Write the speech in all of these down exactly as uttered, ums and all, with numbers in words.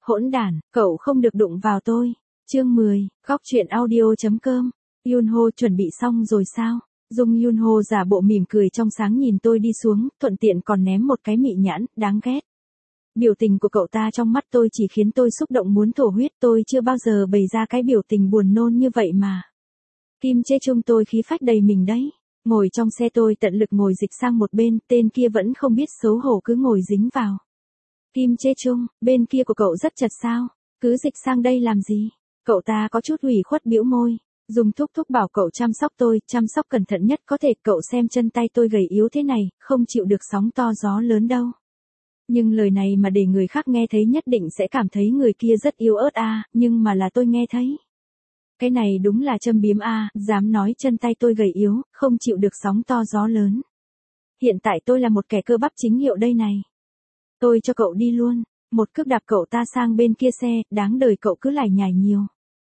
hỗn đản, cậu không được đụng vào tôi. Chương mười, góc truyện audio.com. Yunho chuẩn bị xong rồi sao? Dung Yunho giả bộ mỉm cười trong sáng nhìn tôi đi xuống, thuận tiện còn ném một cái mị nhãn, đáng ghét. Biểu tình của cậu ta trong mắt tôi chỉ khiến tôi xúc động muốn thổ huyết, tôi chưa bao giờ bày ra cái biểu tình buồn nôn như vậy mà. Kim Chê Chung tôi khí phách đầy mình đấy. Ngồi trong xe tôi tận lực ngồi dịch sang một bên, tên kia vẫn không biết xấu hổ cứ ngồi dính vào. Kim Chê Chung, bên kia của cậu rất chật sao? Cứ dịch sang đây làm gì? Cậu ta có chút ủy khuất bĩu môi. Dung thúc thúc bảo cậu chăm sóc tôi, chăm sóc cẩn thận nhất có thể, cậu xem chân tay tôi gầy yếu thế này, không chịu được sóng to gió lớn đâu. Nhưng lời này mà để người khác nghe thấy nhất định sẽ cảm thấy người kia rất yếu ớt a, à, nhưng mà là tôi nghe thấy. Cái này đúng là châm biếm a, à, dám nói chân tay tôi gầy yếu, không chịu được sóng to gió lớn. Hiện tại tôi là một kẻ cơ bắp chính hiệu đây này. Tôi cho cậu đi luôn, một cước đạp cậu ta sang bên kia xe, đáng đời cậu cứ lải nhải nhiều.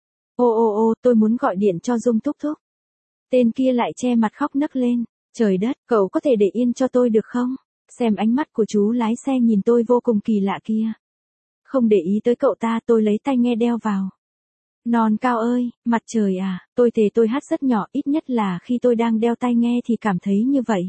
Ô ô ô, tôi muốn gọi điện cho Dung thúc thúc. Tên kia lại che mặt khóc nấc lên. Trời đất, cậu có thể để yên cho tôi được không? Xem ánh mắt của chú lái xe nhìn tôi vô cùng kỳ lạ kia. Không để ý tới cậu ta, tôi lấy tai nghe đeo vào. Non cao ơi, mặt trời à, tôi thề tôi hát rất nhỏ, ít nhất là khi tôi đang đeo tai nghe thì cảm thấy như vậy.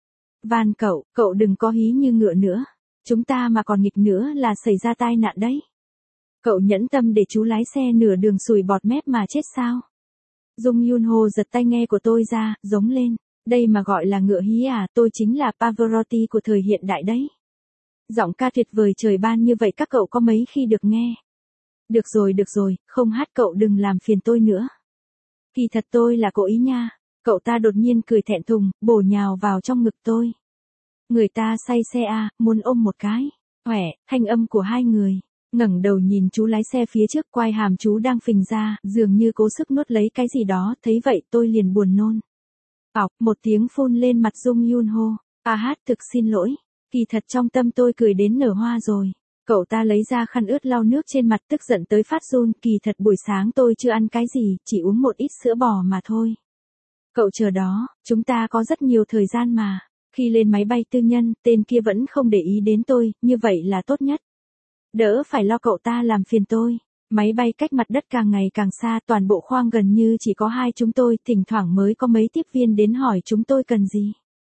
Van cậu, cậu đừng có hí như ngựa nữa. Chúng ta mà còn nghịch nữa là xảy ra tai nạn đấy. Cậu nhẫn tâm để chú lái xe nửa đường sùi bọt mép mà chết sao? Dung Yunho giật tai nghe của tôi ra, giống lên. Đây mà gọi là ngựa hí à, tôi chính là Pavarotti của thời hiện đại đấy. Giọng ca tuyệt vời trời ban như vậy các cậu có mấy khi được nghe. Được rồi được rồi, không hát cậu đừng làm phiền tôi nữa. Kỳ thật tôi là cố ý nha. Cậu ta đột nhiên cười thẹn thùng, bổ nhào vào trong ngực tôi. Người ta say xe à, muốn ôm một cái. Khỏe, thanh âm của hai người. Ngẩng đầu nhìn chú lái xe phía trước, quai hàm chú đang phình ra, dường như cố sức nuốt lấy cái gì đó, thấy vậy tôi liền buồn nôn. Ọc, một tiếng phun lên mặt Dung Yunho. A hát thực xin lỗi. Kỳ thật trong tâm tôi cười đến nở hoa rồi. Cậu ta lấy ra khăn ướt lau nước trên mặt tức giận tới phát run. Kỳ thật buổi sáng tôi chưa ăn cái gì, chỉ uống một ít sữa bò mà thôi. Cậu chờ đó, chúng ta có rất nhiều thời gian mà. Khi lên máy bay tư nhân, tên kia vẫn không để ý đến tôi, như vậy là tốt nhất. Đỡ phải lo cậu ta làm phiền tôi. Máy bay cách mặt đất càng ngày càng xa, toàn bộ khoang gần như chỉ có hai chúng tôi, thỉnh thoảng mới có mấy tiếp viên đến hỏi chúng tôi cần gì.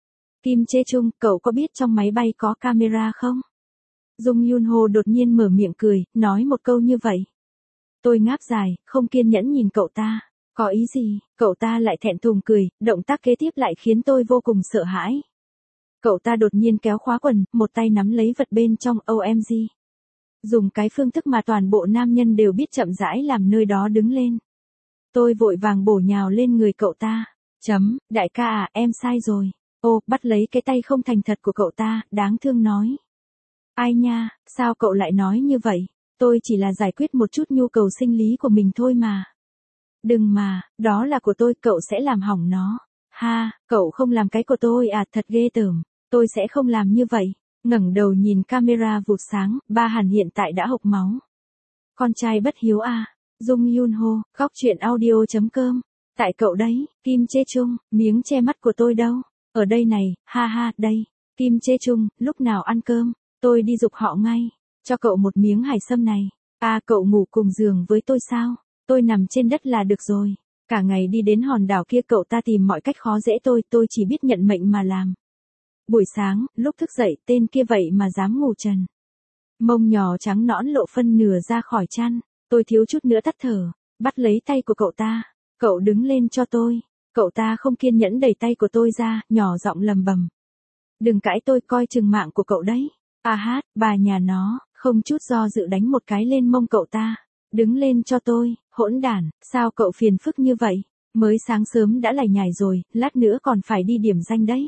Kim Chê Chung, cậu có biết trong máy bay có camera không? Dung Yunho đột nhiên mở miệng cười, nói một câu như vậy. Tôi ngáp dài, không kiên nhẫn nhìn cậu ta. Có ý gì? Cậu ta lại thẹn thùng cười, động tác kế tiếp lại khiến tôi vô cùng sợ hãi. Cậu ta đột nhiên kéo khóa quần, một tay nắm lấy vật bên trong ô em giê. Dùng cái phương thức mà toàn bộ nam nhân đều biết chậm rãi làm nơi đó đứng lên. Tôi vội vàng bổ nhào lên người cậu ta. Chấm, đại ca à, em sai rồi. Ô, bắt lấy cái tay không thành thật của cậu ta, đáng thương nói. Ai nha, sao cậu lại nói như vậy? Tôi chỉ là giải quyết một chút nhu cầu sinh lý của mình thôi mà. Đừng mà, đó là của tôi, cậu sẽ làm hỏng nó. Ha, cậu không làm cái của tôi à, thật ghê tởm. Tôi sẽ không làm như vậy. Ngẩng đầu nhìn camera vụt sáng, ba Hàn hiện tại đã hộc máu. Con trai bất hiếu à. Dung Yunho, góc truyện audio.com. Tại cậu đấy, Kim Chê Chung, miếng che mắt của tôi đâu? Ở đây này, ha ha, đây. Kim Chê Chung, lúc nào ăn cơm? Tôi đi giục họ ngay. Cho cậu một miếng hải sâm này. À, cậu ngủ cùng giường với tôi sao? Tôi nằm trên đất là được rồi. Cả ngày đi đến hòn đảo kia cậu ta tìm mọi cách khó dễ tôi, tôi chỉ biết nhận mệnh mà làm. Buổi sáng, lúc thức dậy, tên kia vậy mà dám ngủ trần. Mông nhỏ trắng nõn lộ phân nửa ra khỏi chăn. Tôi thiếu chút nữa tắt thở, bắt lấy tay của cậu ta. Cậu đứng lên cho tôi. Cậu ta không kiên nhẫn đẩy tay của tôi ra, nhỏ giọng lầm bầm. Đừng cãi tôi, coi chừng mạng của cậu đấy. À hát, bà nhà nó, không chút do dự đánh một cái lên mông cậu ta. Đứng lên cho tôi, hỗn đản, sao cậu phiền phức như vậy? Mới sáng sớm đã lải nhải rồi, lát nữa còn phải đi điểm danh đấy.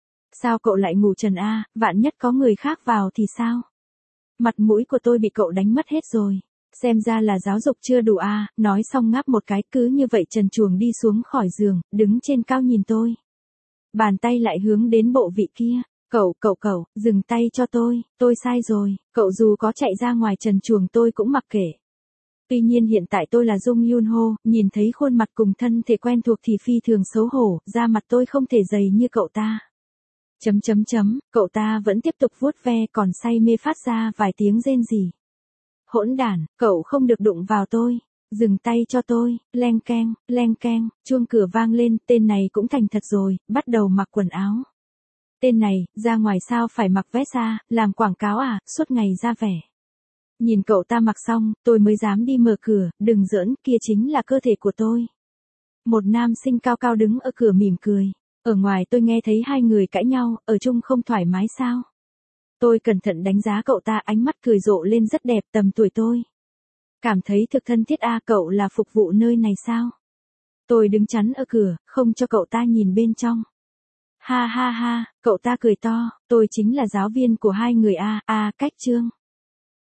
Sao cậu lại ngủ trần a, vạn nhất có người khác vào thì sao? Mặt mũi của tôi bị cậu đánh mất hết rồi. Xem ra là giáo dục chưa đủ a, nói xong ngáp một cái, cứ như vậy trần truồng đi xuống khỏi giường, đứng trên cao nhìn tôi. Bàn tay lại hướng đến bộ vị kia. Cậu, cậu, cậu, dừng tay cho tôi, tôi sai rồi. Cậu dù có chạy ra ngoài trần truồng tôi cũng mặc kệ. Tuy nhiên hiện tại tôi là Dung Yunho, nhìn thấy khuôn mặt cùng thân thể quen thuộc thì phi thường xấu hổ, da mặt tôi không thể dày như cậu ta. Chấm chấm chấm, cậu ta vẫn tiếp tục vuốt ve còn say mê phát ra vài tiếng rên rỉ. Hỗn đản, cậu không được đụng vào tôi. Dừng tay cho tôi, leng keng, leng keng, chuông cửa vang lên, tên này cũng thành thật rồi, bắt đầu mặc quần áo. Tên này, ra ngoài sao phải mặc vest à, làm quảng cáo à, suốt ngày ra vẻ. Nhìn cậu ta mặc xong, tôi mới dám đi mở cửa, đừng giỡn, kia chính là cơ thể của tôi. Một nam sinh cao cao đứng ở cửa mỉm cười. Ở ngoài tôi nghe thấy hai người cãi nhau, ở chung không thoải mái sao. Tôi cẩn thận đánh giá cậu ta, ánh mắt cười rộ lên rất đẹp, tầm tuổi tôi. Cảm thấy thực thân thiết à, cậu là phục vụ nơi này sao? Tôi đứng chắn ở cửa, không cho cậu ta nhìn bên trong. Ha ha ha, cậu ta cười to, tôi chính là giáo viên của hai người a, a cách Trương.